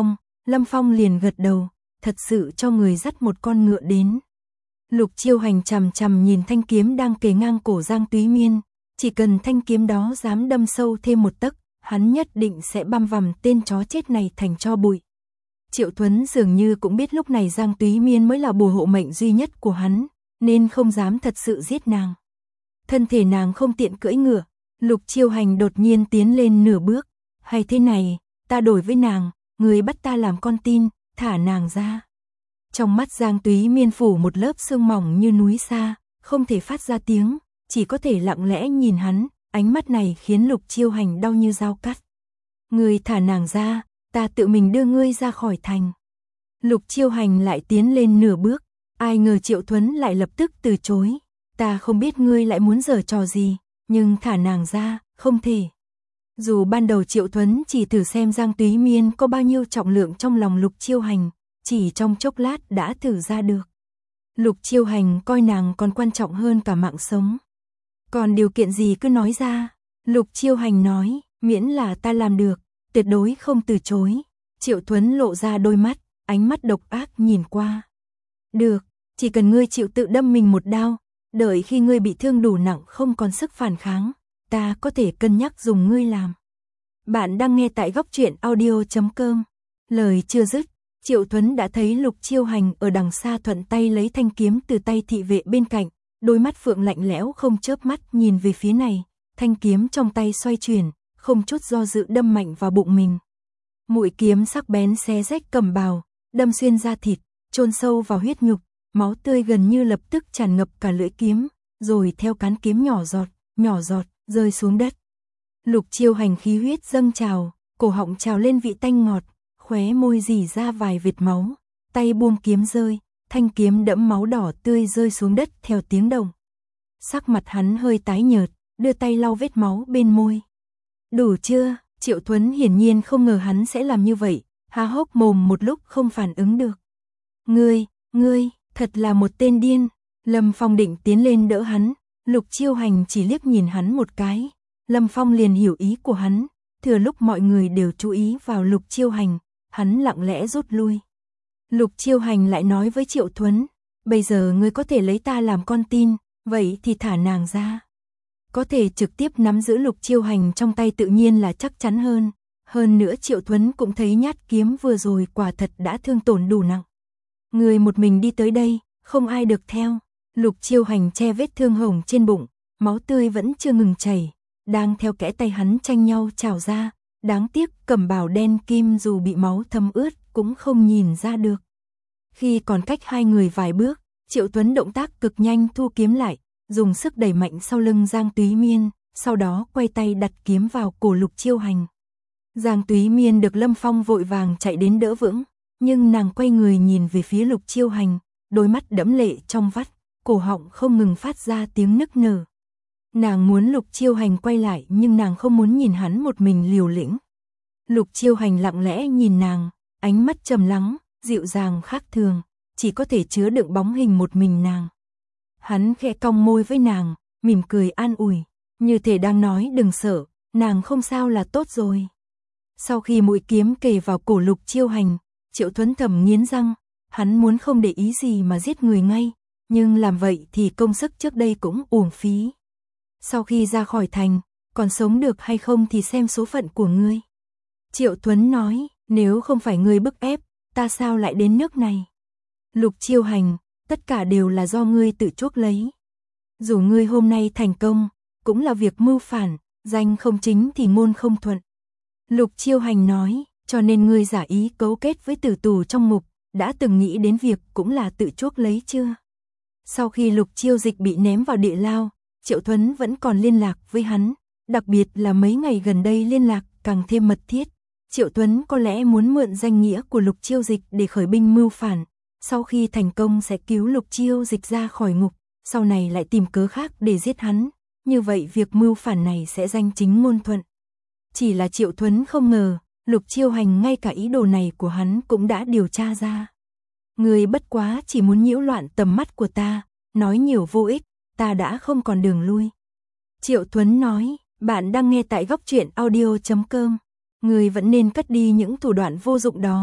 Lâm Phong liền gật đầu, thật sự cho người dắt một con ngựa đến. Lục Chiêu Hành chằm chằm nhìn thanh kiếm đang kề ngang cổ Giang Túy Miên, chỉ cần thanh kiếm đó dám đâm sâu thêm một tấc, hắn nhất định sẽ băm vằm tên chó chết này thành tro bụi. Triệu Thuấn dường như cũng biết lúc này Giang Túy Miên mới là bùa hộ mệnh duy nhất của hắn, nên không dám thật sự giết nàng. Thân thể nàng không tiện cưỡi ngựa, Lục Chiêu Hành đột nhiên tiến lên nửa bước, hay thế này, ta đổi với nàng, người bắt ta làm con tin, thả nàng ra. Trong mắt Giang Túy Miên phủ một lớp sương mỏng như núi xa, không thể phát ra tiếng, chỉ có thể lặng lẽ nhìn hắn, ánh mắt này khiến Lục Chiêu Hành đau như dao cắt. Người thả nàng ra, ta tự mình đưa ngươi ra khỏi thành. Lục Chiêu Hành lại tiến lên nửa bước, ai ngờ Triệu Thuấn lại lập tức từ chối. Ta không biết ngươi lại muốn giở trò gì, nhưng thả nàng ra, không thể. Dù ban đầu Triệu Thuấn chỉ thử xem Giang Túy Miên có bao nhiêu trọng lượng trong lòng Lục Chiêu Hành, chỉ trong chốc lát đã thử ra được. Lục Chiêu Hành coi nàng còn quan trọng hơn cả mạng sống. Còn điều kiện gì cứ nói ra. Lục Chiêu Hành nói, miễn là ta làm được, tuyệt đối không từ chối. Triệu Thuấn lộ ra đôi mắt, ánh mắt độc ác nhìn qua. Được, chỉ cần ngươi chịu tự đâm mình một đao, đợi khi ngươi bị thương đủ nặng không còn sức phản kháng, ta có thể cân nhắc dùng ngươi làm. Bạn đang nghe tại góc truyện audio.com. Lời chưa dứt, Triệu Thuấn đã thấy Lục Chiêu Hành ở đằng xa thuận tay lấy thanh kiếm từ tay thị vệ bên cạnh, đôi mắt phượng lạnh lẽo không chớp mắt nhìn về phía này, thanh kiếm trong tay xoay chuyển, không chút do dự đâm mạnh vào bụng mình. Mũi kiếm sắc bén xé rách cẩm bào, đâm xuyên da thịt, chôn sâu vào huyết nhục, máu tươi gần như lập tức tràn ngập cả lưỡi kiếm, rồi theo cán kiếm nhỏ giọt, rơi xuống đất. Lục Chiêu Hành khí huyết dâng trào, cổ họng trào lên vị tanh ngọt, khóe môi rỉ ra vài vệt máu, tay buông kiếm rơi, thanh kiếm đẫm máu đỏ tươi rơi xuống đất theo tiếng động. Sắc mặt hắn hơi tái nhợt, đưa tay lau vết máu bên môi. Đủ chưa? Triệu Thuấn hiển nhiên không ngờ hắn sẽ làm như vậy, há hốc mồm một lúc không phản ứng được. Ngươi, thật là một tên điên. Lâm Phong định tiến lên đỡ hắn, Lục Chiêu Hành chỉ liếc nhìn hắn một cái. Lâm Phong liền hiểu ý của hắn, thừa lúc mọi người đều chú ý vào Lục Chiêu Hành, hắn lặng lẽ rút lui. Lục Chiêu Hành lại nói với Triệu Thuấn, bây giờ ngươi có thể lấy ta làm con tin, vậy thì thả nàng ra. Có thể trực tiếp nắm giữ Lục Chiêu Hành trong tay tự nhiên là chắc chắn hơn. Hơn nữa Triệu Thuấn cũng thấy nhát kiếm vừa rồi quả thật đã thương tổn đủ nặng. Người một mình đi tới đây, không ai được theo. Lục Chiêu Hành che vết thương hồng trên bụng, máu tươi vẫn chưa ngừng chảy, đang theo kẽ tay hắn tranh nhau trào ra. Đáng tiếc cẩm bào đen kim dù bị máu thấm ướt cũng không nhìn ra được. Khi còn cách hai người vài bước, Triệu Thuấn động tác cực nhanh thu kiếm lại, dùng sức đẩy mạnh sau lưng Giang Túy Miên, sau đó quay tay đặt kiếm vào cổ Lục Chiêu Hành. Giang Túy Miên được Lâm Phong vội vàng chạy đến đỡ vững, nhưng nàng quay người nhìn về phía Lục Chiêu Hành, đôi mắt đẫm lệ trong vắt, cổ họng không ngừng phát ra tiếng nức nở. Nàng muốn Lục Chiêu Hành quay lại nhưng nàng không muốn nhìn hắn một mình liều lĩnh. Lục Chiêu Hành lặng lẽ nhìn nàng, ánh mắt trầm lắng, dịu dàng khác thường, chỉ có thể chứa đựng bóng hình một mình nàng. Hắn khẽ cong môi với nàng, mỉm cười an ủi, như thể đang nói đừng sợ, nàng không sao là tốt rồi. Sau khi mũi kiếm kề vào cổ Lục Chiêu Hành, Triệu Thuấn thầm nghiến răng, hắn muốn không để ý gì mà giết người ngay, nhưng làm vậy thì công sức trước đây cũng uổng phí. Sau khi ra khỏi thành, còn sống được hay không thì xem số phận của ngươi. Triệu Thuấn nói, nếu không phải ngươi bức ép, ta sao lại đến nước này? Lục Chiêu Hành, tất cả đều là do ngươi tự chuốc lấy. Dù ngươi hôm nay thành công, cũng là việc mưu phản, danh không chính thì ngôn không thuận. Lục Chiêu Hành nói, cho nên ngươi giả ý cấu kết với tử tù trong ngục, đã từng nghĩ đến việc cũng là tự chuốc lấy chưa? Sau khi Lục Chiêu Dịch bị ném vào địa lao, Triệu Thuấn vẫn còn liên lạc với hắn, đặc biệt là mấy ngày gần đây liên lạc càng thêm mật thiết. Triệu Thuấn có lẽ muốn mượn danh nghĩa của Lục Chiêu Dịch để khởi binh mưu phản, sau khi thành công sẽ cứu Lục Chiêu Dịch ra khỏi ngục, sau này lại tìm cớ khác để giết hắn, như vậy việc mưu phản này sẽ danh chính ngôn thuận. Chỉ là Triệu Thuấn không ngờ, Lục Chiêu Hành ngay cả ý đồ này của hắn cũng đã điều tra ra. Người bất quá chỉ muốn nhiễu loạn tầm mắt của ta, nói nhiều vô ích, ta đã không còn đường lui. Triệu Thuấn nói, bạn đang nghe tại góc truyện audio.com. Người vẫn nên cất đi những thủ đoạn vô dụng đó,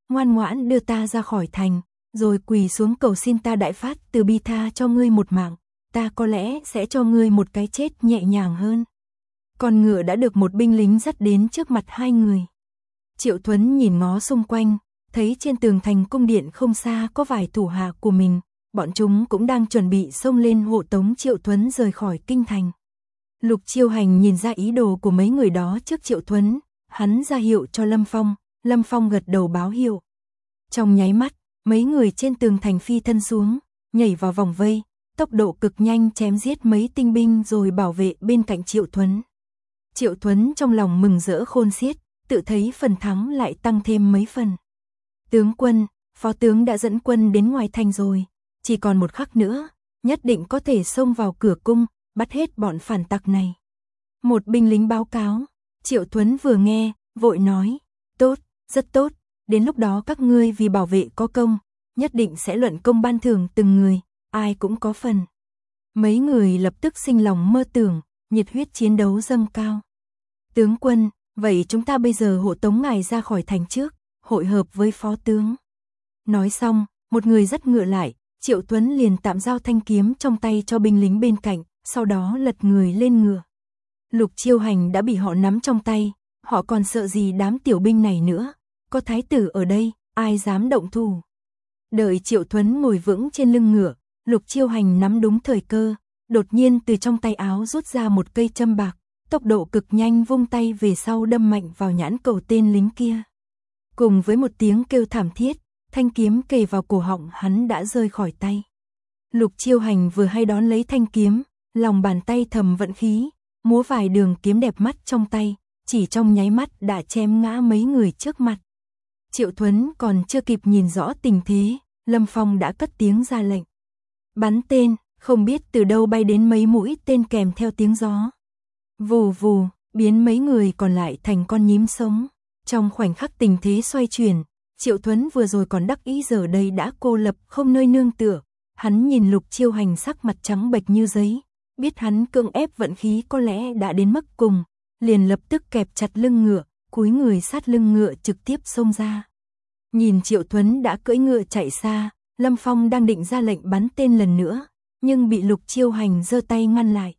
ngoan ngoãn đưa ta ra khỏi thành, rồi quỳ xuống cầu xin ta đại phát từ bi tha cho ngươi một mạng, ta có lẽ sẽ cho ngươi một cái chết nhẹ nhàng hơn. Con ngựa đã được một binh lính dắt đến trước mặt hai người. Triệu Thuấn nhìn ngó xung quanh, thấy trên tường thành cung điện không xa có vài thủ hạ của mình, bọn chúng cũng đang chuẩn bị xông lên hộ tống Triệu Thuấn rời khỏi kinh thành. Lục Chiêu Hành nhìn ra ý đồ của mấy người đó trước Triệu Thuấn, hắn ra hiệu cho Lâm Phong gật đầu báo hiệu. Trong nháy mắt, mấy người trên tường thành phi thân xuống, nhảy vào vòng vây, tốc độ cực nhanh chém giết mấy tinh binh rồi bảo vệ bên cạnh Triệu Thuấn. Triệu Thuấn trong lòng mừng rỡ khôn xiết, tự thấy phần thắng lại tăng thêm mấy phần. Tướng quân, phó tướng đã dẫn quân đến ngoài thành rồi, chỉ còn một khắc nữa, nhất định có thể xông vào cửa cung, bắt hết bọn phản tặc này. Một binh lính báo cáo, Triệu Thuấn vừa nghe, vội nói, tốt, rất tốt, đến lúc đó các ngươi vì bảo vệ có công, nhất định sẽ luận công ban thưởng từng người, ai cũng có phần. Mấy người lập tức sinh lòng mơ tưởng, nhiệt huyết chiến đấu dâng cao. Tướng quân, vậy chúng ta bây giờ hộ tống ngài ra khỏi thành trước, hội hợp với phó tướng. Nói xong, một người dắt ngựa lại, Triệu Thuấn liền tạm giao thanh kiếm trong tay cho binh lính bên cạnh, sau đó lật người lên ngựa. Lục Chiêu Hành đã bị họ nắm trong tay, họ còn sợ gì đám tiểu binh này nữa, có thái tử ở đây, ai dám động thủ. Đợi Triệu Thuấn ngồi vững trên lưng ngựa, Lục Chiêu Hành nắm đúng thời cơ, đột nhiên từ trong tay áo rút ra một cây châm bạc, tốc độ cực nhanh vung tay về sau đâm mạnh vào nhãn cầu tên lính kia. Cùng với một tiếng kêu thảm thiết, thanh kiếm kề vào cổ họng hắn đã rơi khỏi tay. Lục Chiêu Hành vừa hay đón lấy thanh kiếm, lòng bàn tay thầm vận khí, múa vài đường kiếm đẹp mắt trong tay, chỉ trong nháy mắt đã chém ngã mấy người trước mặt. Triệu Thuấn còn chưa kịp nhìn rõ tình thế, Lâm Phong đã cất tiếng ra lệnh. Bắn tên, không biết từ đâu bay đến mấy mũi tên kèm theo tiếng gió. Vù vù, biến mấy người còn lại thành con nhím sống. Trong khoảnh khắc tình thế xoay chuyển, Triệu Thuấn vừa rồi còn đắc ý giờ đây đã cô lập không nơi nương tựa. Hắn nhìn Lục Chiêu Hành sắc mặt trắng bệch như giấy, biết hắn cưỡng ép vận khí có lẽ đã đến mức cùng, liền lập tức kẹp chặt lưng ngựa, cúi người sát lưng ngựa trực tiếp xông ra. Nhìn Triệu Thuấn đã cưỡi ngựa chạy xa, Lâm Phong đang định ra lệnh bắn tên lần nữa, nhưng bị Lục Chiêu Hành giơ tay ngăn lại.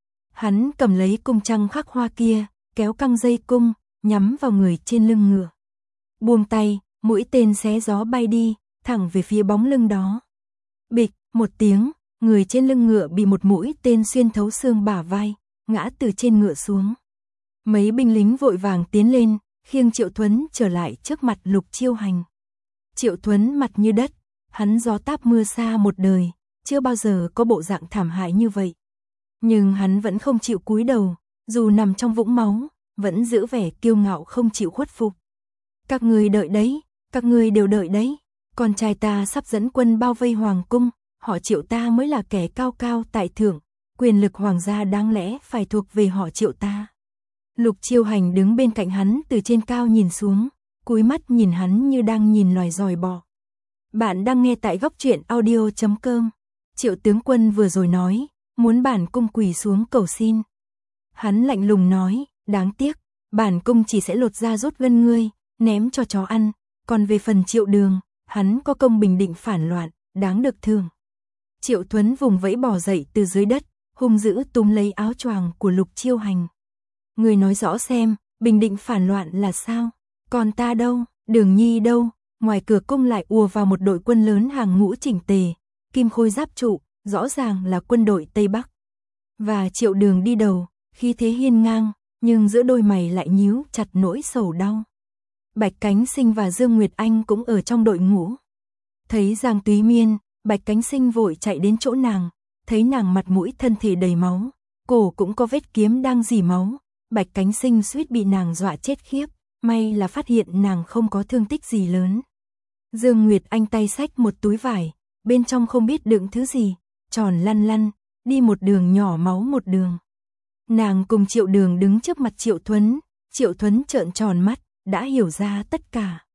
Hắn cầm lấy cung trăng khắc hoa kia, kéo căng dây cung, nhắm vào người trên lưng ngựa. Buông tay, mũi tên xé gió bay đi, thẳng về phía bóng lưng đó. Bịch, một tiếng, người trên lưng ngựa bị một mũi tên xuyên thấu xương bả vai, ngã từ trên ngựa xuống. Mấy binh lính vội vàng tiến lên, khiêng Triệu Thuấn trở lại trước mặt Lục Chiêu Hành. Triệu Thuấn mặt như đất, hắn gió táp mưa xa một đời, chưa bao giờ có bộ dạng thảm hại như vậy. Nhưng hắn vẫn không chịu cúi đầu, dù nằm trong vũng máu, vẫn giữ vẻ kiêu ngạo không chịu khuất phục. Các ngươi đợi đấy, các ngươi đều đợi đấy, con trai ta sắp dẫn quân bao vây hoàng cung, họ Triệu ta mới là kẻ cao cao tại thượng, quyền lực hoàng gia đáng lẽ phải thuộc về họ Triệu ta. Lục Chiêu Hành đứng bên cạnh hắn từ trên cao nhìn xuống, cúi mắt nhìn hắn như đang nhìn loài giòi bọ. Bạn đang nghe tại góc truyện audio.com. Triệu tướng quân vừa rồi nói, muốn bản cung quỳ xuống cầu xin. Hắn lạnh lùng nói, đáng tiếc, bản cung chỉ sẽ lột da rút gân ngươi, ném cho chó ăn, còn về phần Triệu Đường, hắn có công bình định phản loạn, đáng được thưởng. Triệu Thuấn vùng vẫy bò dậy từ dưới đất, hung dữ túm lấy áo choàng của Lục Chiêu Hành. Người nói rõ xem, bình định phản loạn là sao? Còn ta đâu, Đường Nhi đâu? Ngoài cửa cung lại ùa vào một đội quân lớn hàng ngũ chỉnh tề, kim khôi giáp trụ, rõ ràng là quân đội Tây Bắc. Và Triệu Đường đi đầu, khí thế hiên ngang, nhưng giữa đôi mày lại nhíu chặt nỗi sầu đau. Bạch Cánh Sinh và Dương Nguyệt Anh cũng ở trong đội ngũ. Thấy Giang Túy Miên, Bạch Cánh Sinh vội chạy đến chỗ nàng, thấy nàng mặt mũi thân thể đầy máu, cổ cũng có vết kiếm đang rỉ máu, Bạch Cánh Sinh suýt bị nàng dọa chết khiếp, may là phát hiện nàng không có thương tích gì lớn. Dương Nguyệt Anh tay xách một túi vải, bên trong không biết đựng thứ gì, tròn lăn lăn, đi một đường nhỏ máu một đường. Nàng cùng Triệu Đường đứng trước mặt Triệu Thuấn trợn tròn mắt, đã hiểu ra tất cả.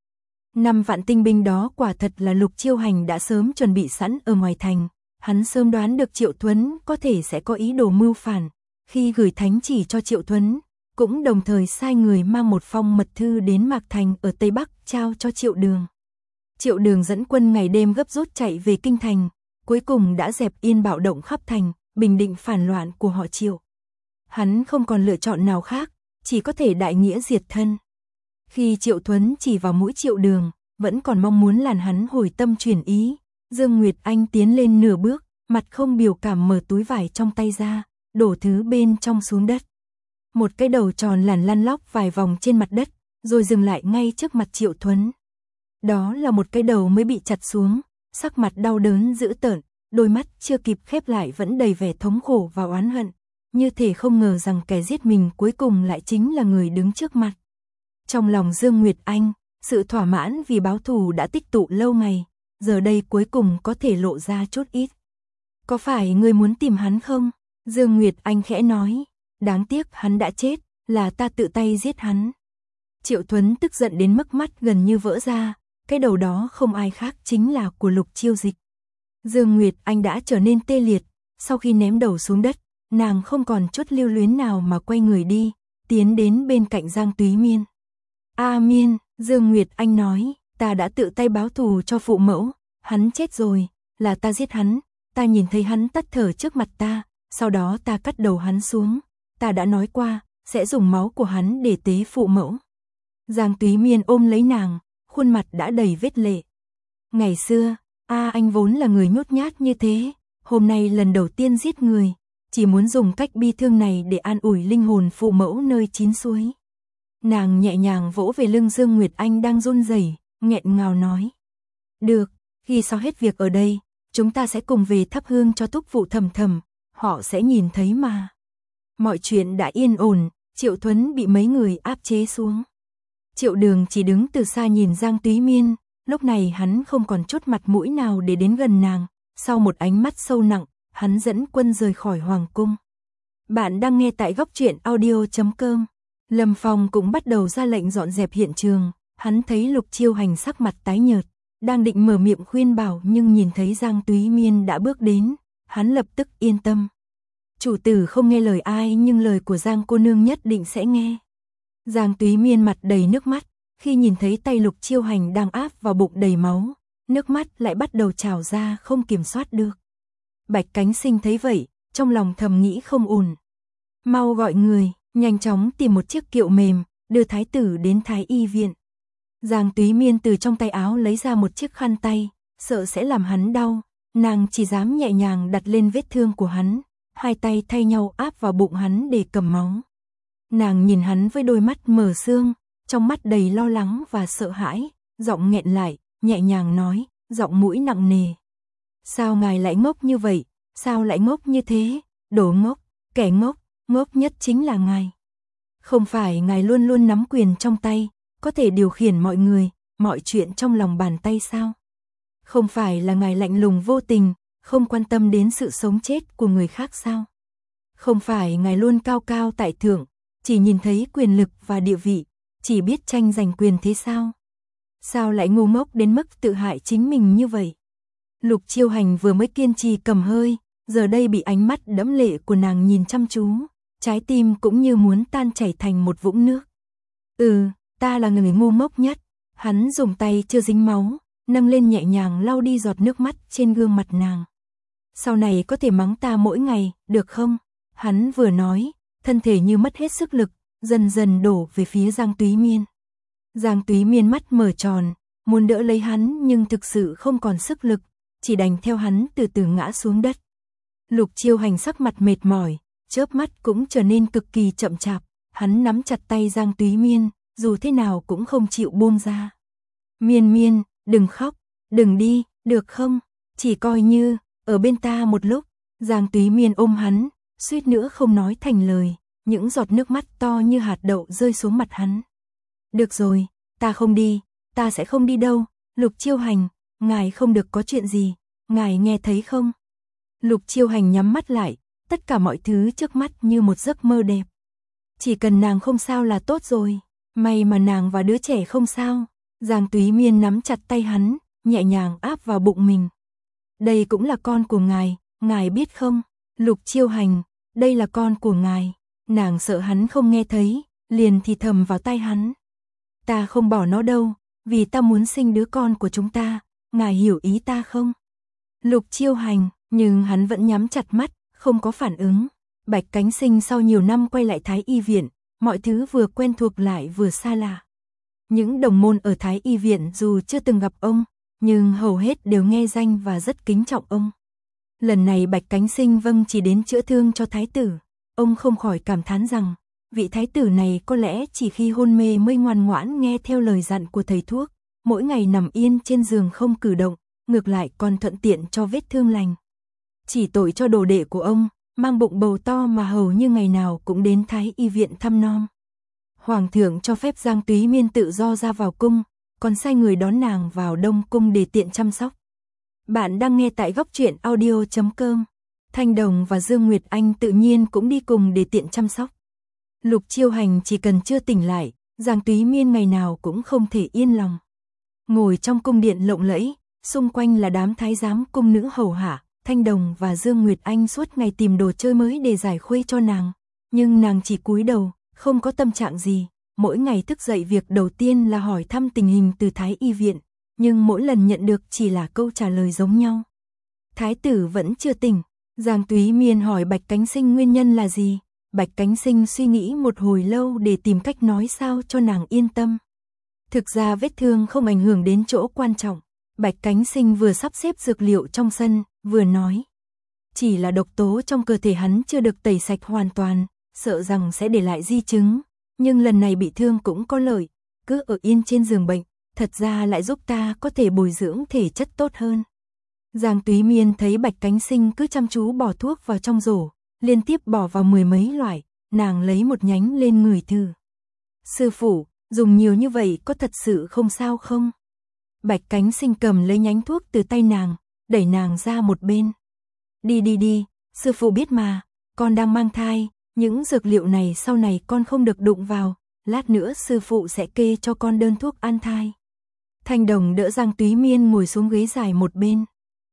5 vạn tinh binh đó quả thật là Lục Chiêu Hành đã sớm chuẩn bị sẵn ở ngoài thành, hắn sớm đoán được Triệu Thuấn có thể sẽ có ý đồ mưu phản, khi gửi thánh chỉ cho Triệu Thuấn, cũng đồng thời sai người mang một phong mật thư đến Mạc Thành ở Tây Bắc trao cho Triệu Đường. Triệu Đường dẫn quân ngày đêm gấp rút chạy về kinh thành, cuối cùng đã dẹp yên bạo động khắp thành, bình định phản loạn của họ Triệu. Hắn không còn lựa chọn nào khác, chỉ có thể đại nghĩa diệt thân. Khi Triệu Thuấn chỉ vào mũi Triệu Đường, vẫn còn mong muốn làn hắn hồi tâm chuyển ý, Dương Nguyệt Anh tiến lên nửa bước, mặt không biểu cảm mở túi vải trong tay ra, đổ thứ bên trong xuống đất. Một cái đầu tròn làn lăn lóc vài vòng trên mặt đất, rồi dừng lại ngay trước mặt Triệu Thuấn. Đó là một cái đầu mới bị chặt xuống, sắc mặt đau đớn dữ tợn, đôi mắt chưa kịp khép lại vẫn đầy vẻ thống khổ và oán hận, như thể không ngờ rằng kẻ giết mình cuối cùng lại chính là người đứng trước mặt. Trong lòng Dương Nguyệt Anh, sự thỏa mãn vì báo thù đã tích tụ lâu ngày, giờ đây cuối cùng có thể lộ ra chút ít. Có phải ngươi muốn tìm hắn không? Dương Nguyệt Anh khẽ nói, đáng tiếc hắn đã chết, là ta tự tay giết hắn. Triệu Thuấn tức giận đến mức mắt gần như vỡ ra, cái đầu đó không ai khác chính là của Lục Chiêu Dịch. Dương Nguyệt Anh đã trở nên tê liệt, sau khi ném đầu xuống đất, nàng không còn chút lưu luyến nào mà quay người đi, tiến đến bên cạnh Giang Túy Miên. A Miên, Dương Nguyệt Anh nói, ta đã tự tay báo thù cho phụ mẫu, hắn chết rồi, là ta giết hắn, ta nhìn thấy hắn tắt thở trước mặt ta, sau đó ta cắt đầu hắn xuống, ta đã nói qua, sẽ dùng máu của hắn để tế phụ mẫu. Giang Túy Miên ôm lấy nàng, khuôn mặt đã đầy vết lệ. Ngày xưa, anh vốn là người nhút nhát như thế, hôm nay lần đầu tiên giết người, chỉ muốn dùng cách bi thương này để an ủi linh hồn phụ mẫu nơi chín suối. Nàng nhẹ nhàng vỗ về lưng Dương Nguyệt Anh đang run rẩy, nghẹn ngào nói. Được, khi xong hết việc ở đây, chúng ta sẽ cùng về thắp hương cho thúc phụ Thầm Thầm, họ sẽ nhìn thấy mà. Mọi chuyện đã yên ổn, Triệu Thuấn bị mấy người áp chế xuống. Triệu Đường chỉ đứng từ xa nhìn Giang Túy Miên, lúc này hắn không còn chút mặt mũi nào để đến gần nàng, sau một ánh mắt sâu nặng, hắn dẫn quân rời khỏi hoàng cung. Bạn đang nghe tại góc truyện audio.com. Lâm Phong cũng bắt đầu ra lệnh dọn dẹp hiện trường, hắn thấy Lục Chiêu Hành sắc mặt tái nhợt, đang định mở miệng khuyên bảo nhưng nhìn thấy Giang Túy Miên đã bước đến, hắn lập tức yên tâm. Chủ tử không nghe lời ai nhưng lời của Giang cô nương nhất định sẽ nghe. Giang Túy Miên mặt đầy nước mắt, khi nhìn thấy tay Lục Chiêu Hành đang áp vào bụng đầy máu, nước mắt lại bắt đầu trào ra không kiểm soát được. Bạch Cánh Sinh thấy vậy, trong lòng thầm nghĩ không ổn. Mau gọi người, nhanh chóng tìm một chiếc kiệu mềm, đưa thái tử đến Thái Y viện. Giang Túy Miên từ trong tay áo lấy ra một chiếc khăn tay, sợ sẽ làm hắn đau, nàng chỉ dám nhẹ nhàng đặt lên vết thương của hắn, hai tay thay nhau áp vào bụng hắn để cầm máu. Nàng nhìn hắn với đôi mắt mờ sương, trong mắt đầy lo lắng và sợ hãi, giọng nghẹn lại, nhẹ nhàng nói, giọng mũi nặng nề. Sao ngài lại ngốc như vậy, sao lại ngốc như thế, đồ ngốc, kẻ ngốc, ngốc nhất chính là ngài. Không phải ngài luôn luôn nắm quyền trong tay, có thể điều khiển mọi người, mọi chuyện trong lòng bàn tay sao? Không phải là ngài lạnh lùng vô tình, không quan tâm đến sự sống chết của người khác sao? Không phải ngài luôn cao cao tại thượng, chỉ nhìn thấy quyền lực và địa vị, chỉ biết tranh giành quyền thế sao? Sao lại ngu ngốc đến mức tự hại chính mình như vậy? Lục Chiêu Hành vừa mới kiên trì cầm hơi, giờ đây bị ánh mắt đẫm lệ của nàng nhìn chăm chú, trái tim cũng như muốn tan chảy thành một vũng nước. Ta là người ngu ngốc nhất. Hắn dùng tay chưa dính máu, nâng lên nhẹ nhàng lau đi giọt nước mắt trên gương mặt nàng. Sau này có thể mắng ta mỗi ngày, được không? Hắn vừa nói, thân thể như mất hết sức lực, dần dần đổ về phía Giang Túy Miên. Giang Túy Miên mắt mở tròn, muốn đỡ lấy hắn nhưng thực sự không còn sức lực, chỉ đành theo hắn từ từ ngã xuống đất. Lục Chiêu Hành sắc mặt mệt mỏi, chớp mắt cũng trở nên cực kỳ chậm chạp, hắn nắm chặt tay Giang Túy Miên, dù thế nào cũng không chịu buông ra. Miên Miên, đừng khóc, đừng đi, được không? Chỉ coi như, ở bên ta một lúc. Giang Túy Miên ôm hắn, suýt nữa không nói thành lời, những giọt nước mắt to như hạt đậu rơi xuống mặt hắn. Được rồi, ta không đi, ta sẽ không đi đâu, Lục Chiêu Hành, ngài không được có chuyện gì, ngài nghe thấy không? Lục Chiêu Hành nhắm mắt lại, tất cả mọi thứ trước mắt như một giấc mơ đẹp. Chỉ cần nàng không sao là tốt rồi, may mà nàng và đứa trẻ không sao. Giang Túy Miên nắm chặt tay hắn, nhẹ nhàng áp vào bụng mình. Đây cũng là con của ngài biết không? Lục Chiêu Hành, đây là con của ngài. Nàng sợ hắn không nghe thấy, liền thì thầm vào tai hắn. Ta không bỏ nó đâu, vì ta muốn sinh đứa con của chúng ta, ngài hiểu ý ta không? Lục Chiêu Hành, nhưng hắn vẫn nhắm chặt mắt, không có phản ứng. Bạch Cánh Sinh sau nhiều năm quay lại Thái Y Viện, mọi thứ vừa quen thuộc lại vừa xa lạ. Những đồng môn ở Thái Y Viện dù chưa từng gặp ông, nhưng hầu hết đều nghe danh và rất kính trọng ông. Lần này Bạch Cánh Sinh vâng chỉ đến chữa thương cho thái tử, ông không khỏi cảm thán rằng, vị thái tử này có lẽ chỉ khi hôn mê mới ngoan ngoãn nghe theo lời dặn của thầy thuốc, mỗi ngày nằm yên trên giường không cử động, ngược lại còn thuận tiện cho vết thương lành. Chỉ tội cho đồ đệ của ông, mang bụng bầu to mà hầu như ngày nào cũng đến Thái Y Viện thăm nom. Hoàng thượng cho phép Giang Túy Miên tự do ra vào cung, còn sai người đón nàng vào Đông Cung để tiện chăm sóc. Bạn đang nghe tại góc truyện audio.com. Thanh Đồng và Dương Nguyệt Anh tự nhiên cũng đi cùng để tiện chăm sóc. Lục Chiêu Hành chỉ cần chưa tỉnh lại, Giang Túy Miên ngày nào cũng không thể yên lòng. Ngồi trong cung điện lộng lẫy, xung quanh là đám thái giám cung nữ hầu hạ, Thanh Đồng và Dương Nguyệt Anh suốt ngày tìm đồ chơi mới để giải khuây cho nàng. Nhưng nàng chỉ cúi đầu, không có tâm trạng gì, mỗi ngày thức dậy việc đầu tiên là hỏi thăm tình hình từ Thái Y Viện, nhưng mỗi lần nhận được chỉ là câu trả lời giống nhau. Thái tử vẫn chưa tỉnh, Giang Túy Miên hỏi Bạch Cánh Sinh nguyên nhân là gì, Bạch Cánh Sinh suy nghĩ một hồi lâu để tìm cách nói sao cho nàng yên tâm. Thực ra vết thương không ảnh hưởng đến chỗ quan trọng, Bạch Cánh Sinh vừa sắp xếp dược liệu trong sân, vừa nói. Chỉ là độc tố trong cơ thể hắn chưa được tẩy sạch hoàn toàn, sợ rằng sẽ để lại di chứng, nhưng lần này bị thương cũng có lợi, cứ ở yên trên giường bệnh, thật ra lại giúp ta có thể bồi dưỡng thể chất tốt hơn. Giang Túy Miên thấy Bạch Cánh Sinh cứ chăm chú bỏ thuốc vào trong rổ, liên tiếp bỏ vào mười mấy loại, nàng lấy một nhánh lên ngửi thử. Sư phụ, dùng nhiều như vậy có thật sự không sao không? Bạch Cánh Sinh cầm lấy nhánh thuốc từ tay nàng, đẩy nàng ra một bên. Đi, sư phụ biết mà, con đang mang thai, những dược liệu này sau này con không được đụng vào, lát nữa sư phụ sẽ kê cho con đơn thuốc an thai. Thanh Đồng đỡ Giang Túy Miên ngồi xuống ghế dài một bên.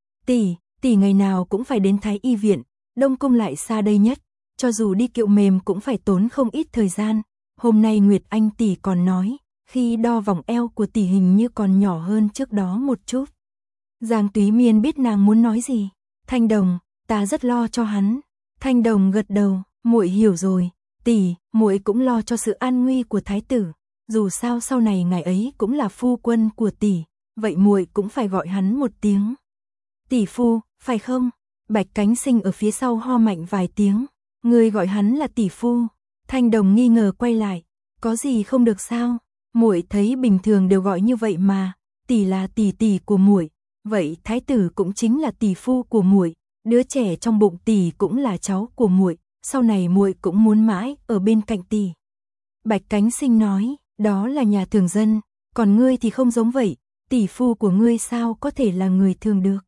Tỷ ngày nào cũng phải đến Thái Y Viện, Đông Cung lại xa đây nhất, cho dù đi kiệu mềm cũng phải tốn không ít thời gian. Hôm nay Nguyệt Anh tỷ còn nói, khi đo vòng eo của tỷ hình như còn nhỏ hơn trước đó một chút. Giang Túy Miên biết nàng muốn nói gì. Thanh Đồng, ta rất lo cho hắn. Thanh Đồng gật đầu, muội hiểu rồi, tỷ, muội cũng lo cho sự an nguy của thái tử. Dù sao sau này ngài ấy cũng là phu quân của tỷ, vậy muội cũng phải gọi hắn một tiếng. Tỷ phu, phải không? Bạch Cánh Sinh ở phía sau ho mạnh vài tiếng. Người gọi hắn là tỷ phu. Thanh Đồng nghi ngờ quay lại. Có gì không được sao? Muội thấy bình thường đều gọi như vậy mà. Tỷ là tỷ của muội, vậy thái tử cũng chính là tỷ phu của muội. Đứa trẻ trong bụng tỷ cũng là cháu của muội. Sau này muội cũng muốn mãi ở bên cạnh tỷ. Bạch Cánh Sinh nói, đó là nhà thường dân, còn ngươi thì không giống vậy. Tỷ phu của ngươi sao có thể là người thường được?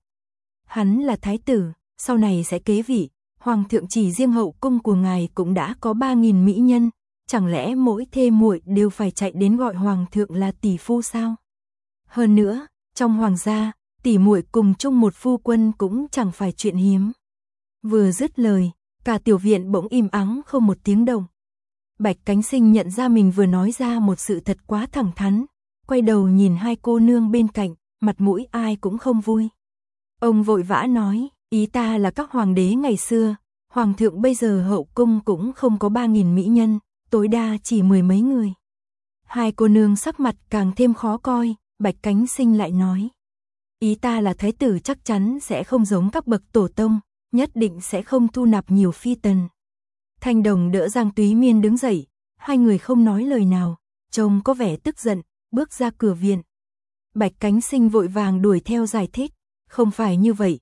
Hắn là thái tử, sau này sẽ kế vị, hoàng thượng chỉ riêng hậu cung của ngài cũng đã có 3.000 mỹ nhân, chẳng lẽ mỗi thê muội đều phải chạy đến gọi hoàng thượng là tỷ phu sao? Hơn nữa, trong hoàng gia, tỷ muội cùng chung một phu quân cũng chẳng phải chuyện hiếm. Vừa dứt lời, cả tiểu viện bỗng im ắng không một tiếng động. Bạch Cánh Sinh nhận ra mình vừa nói ra một sự thật quá thẳng thắn, quay đầu nhìn hai cô nương bên cạnh, mặt mũi ai cũng không vui. Ông vội vã nói, ý ta là các hoàng đế ngày xưa, hoàng thượng bây giờ hậu cung cũng không có 3.000 mỹ nhân, tối đa chỉ 10 mấy người. Hai cô nương sắc mặt càng thêm khó coi, Bạch Cánh Sinh lại nói. Ý ta là thái tử chắc chắn sẽ không giống các bậc tổ tông, nhất định sẽ không thu nạp nhiều phi tần. Thanh Đồng đỡ Giang Túy Miên đứng dậy, hai người không nói lời nào, trông có vẻ tức giận, bước ra cửa viện. Bạch Cánh Sinh vội vàng đuổi theo giải thích, không phải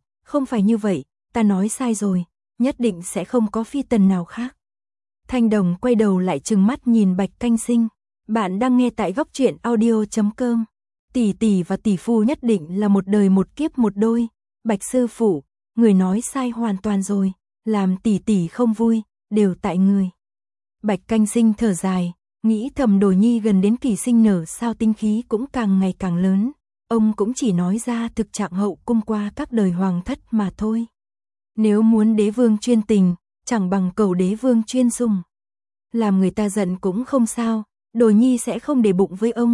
như vậy, ta nói sai rồi, nhất định sẽ không có phi tần nào khác. Thanh Đồng quay đầu lại trừng mắt nhìn Bạch Cánh Sinh, bạn đang nghe tại góc truyện audio.com. Tỷ và tỷ phu nhất định là một đời một kiếp một đôi. Bạch sư phụ, người nói sai hoàn toàn rồi, làm tỷ không vui, đều tại người. Bạch Cánh Sinh thở dài, nghĩ thầm Đồ Nhi gần đến kỳ sinh nở sao tinh khí cũng càng ngày càng lớn. Ông cũng chỉ nói ra thực trạng hậu cung qua các đời hoàng thất mà thôi. Nếu muốn đế vương chuyên tình, chẳng bằng cầu đế vương chuyên sủng. Làm người ta giận cũng không sao, Đồ Nhi sẽ không để bụng với ông,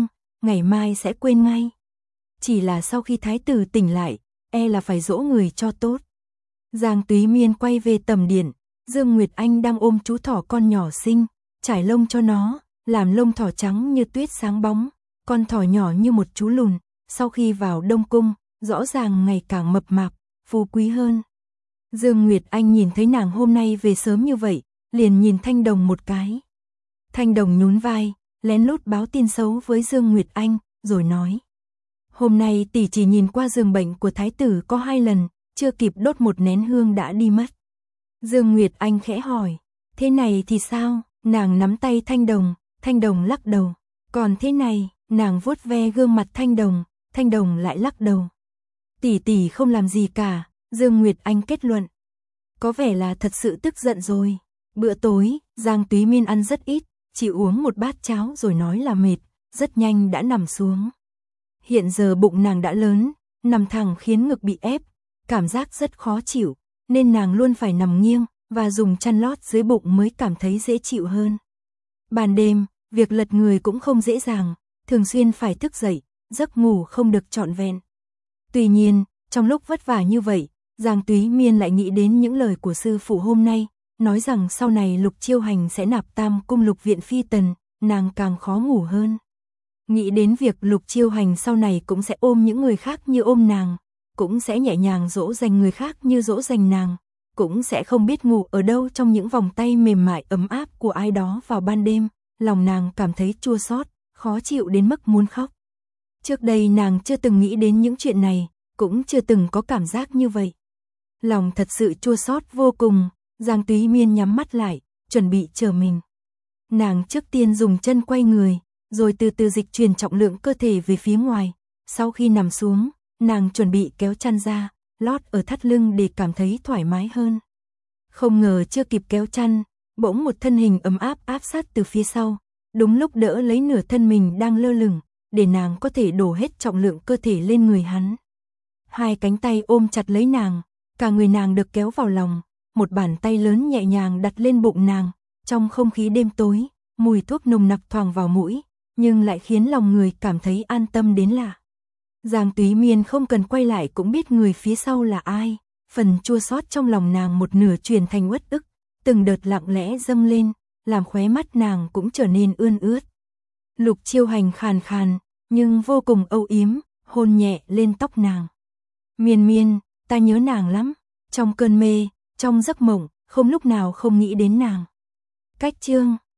ngày mai sẽ quên ngay. Chỉ là sau khi thái tử tỉnh lại, e là phải dỗ người cho tốt. Giang Túy Miên quay về tầm điện, Dương Nguyệt Anh đang ôm chú thỏ con nhỏ xinh, trải lông cho nó, làm lông thỏ trắng như tuyết sáng bóng, con thỏ nhỏ như một chú lùn, sau khi vào Đông Cung, rõ ràng ngày càng mập mạp, phú quý hơn. Dương Nguyệt Anh nhìn thấy nàng hôm nay về sớm như vậy, liền nhìn Thanh Đồng một cái. Thanh Đồng nhún vai, lén lút báo tin xấu với Dương Nguyệt Anh, rồi nói: "Hôm nay tỷ chỉ nhìn qua giường bệnh của thái tử có 2 lần, chưa kịp đốt một nén hương đã đi mất." Dương Nguyệt Anh khẽ hỏi: "Thế này thì sao?" Nàng nắm tay Thanh Đồng lắc đầu. "Còn thế này." Nàng vuốt ve gương mặt Thanh Đồng lại lắc đầu. "Tỷ tỷ không làm gì cả." Dương Nguyệt Anh kết luận. Có vẻ là thật sự tức giận rồi. Bữa tối, Giang Túy Miên ăn rất ít, chỉ uống một bát cháo rồi nói là mệt, rất nhanh đã nằm xuống. Hiện giờ bụng nàng đã lớn, nằm thẳng khiến ngực bị ép, cảm giác rất khó chịu, nên nàng luôn phải nằm nghiêng và dùng chăn lót dưới bụng mới cảm thấy dễ chịu hơn. Ban đêm, việc lật người cũng không dễ dàng, thường xuyên phải thức dậy, giấc ngủ không được trọn vẹn. Tuy nhiên, trong lúc vất vả như vậy, Giang Túy Miên lại nghĩ đến những lời của sư phụ hôm nay, nói rằng sau này Lục Chiêu Hành sẽ nạp Tam Cung Lục Viện phi tần, nàng càng khó ngủ hơn. Nghĩ đến việc Lục Chiêu Hành sau này cũng sẽ ôm những người khác như ôm nàng, cũng sẽ nhẹ nhàng dỗ dành người khác như dỗ dành nàng, cũng sẽ không biết ngủ ở đâu trong những vòng tay mềm mại ấm áp của ai đó vào ban đêm, lòng nàng cảm thấy chua xót, khó chịu đến mức muốn khóc. Trước đây nàng chưa từng nghĩ đến những chuyện này, cũng chưa từng có cảm giác như vậy. Lòng thật sự chua xót vô cùng, Giang Túy Miên nhắm mắt lại, chuẩn bị chờ mình. Nàng trước tiên dùng chân quay người, rồi từ từ dịch chuyển trọng lượng cơ thể về phía ngoài. Sau khi nằm xuống, nàng chuẩn bị kéo chăn ra, lót ở thắt lưng để cảm thấy thoải mái hơn. Không ngờ chưa kịp kéo chăn, bỗng một thân hình ấm áp áp sát từ phía sau, đúng lúc đỡ lấy nửa thân mình đang lơ lửng, để nàng có thể đổ hết trọng lượng cơ thể lên người hắn. Hai cánh tay ôm chặt lấy nàng, cả người nàng được kéo vào lòng, một bàn tay lớn nhẹ nhàng đặt lên bụng nàng, trong không khí đêm tối, mùi thuốc nồng nặc thoảng vào mũi, nhưng lại khiến lòng người cảm thấy an tâm đến lạ. Giang Túy Miên không cần quay lại cũng biết người phía sau là ai, phần chua xót trong lòng nàng một nửa chuyển thành uất ức, từng đợt lặng lẽ dâng lên, làm khóe mắt nàng cũng trở nên ươn ướt. Lục Chiêu Hành khàn khàn, nhưng vô cùng âu yếm, hôn nhẹ lên tóc nàng. "Miên Miên, ta nhớ nàng lắm." Trong cơn mê, trong giấc mộng, không lúc nào không nghĩ đến nàng. Cách chương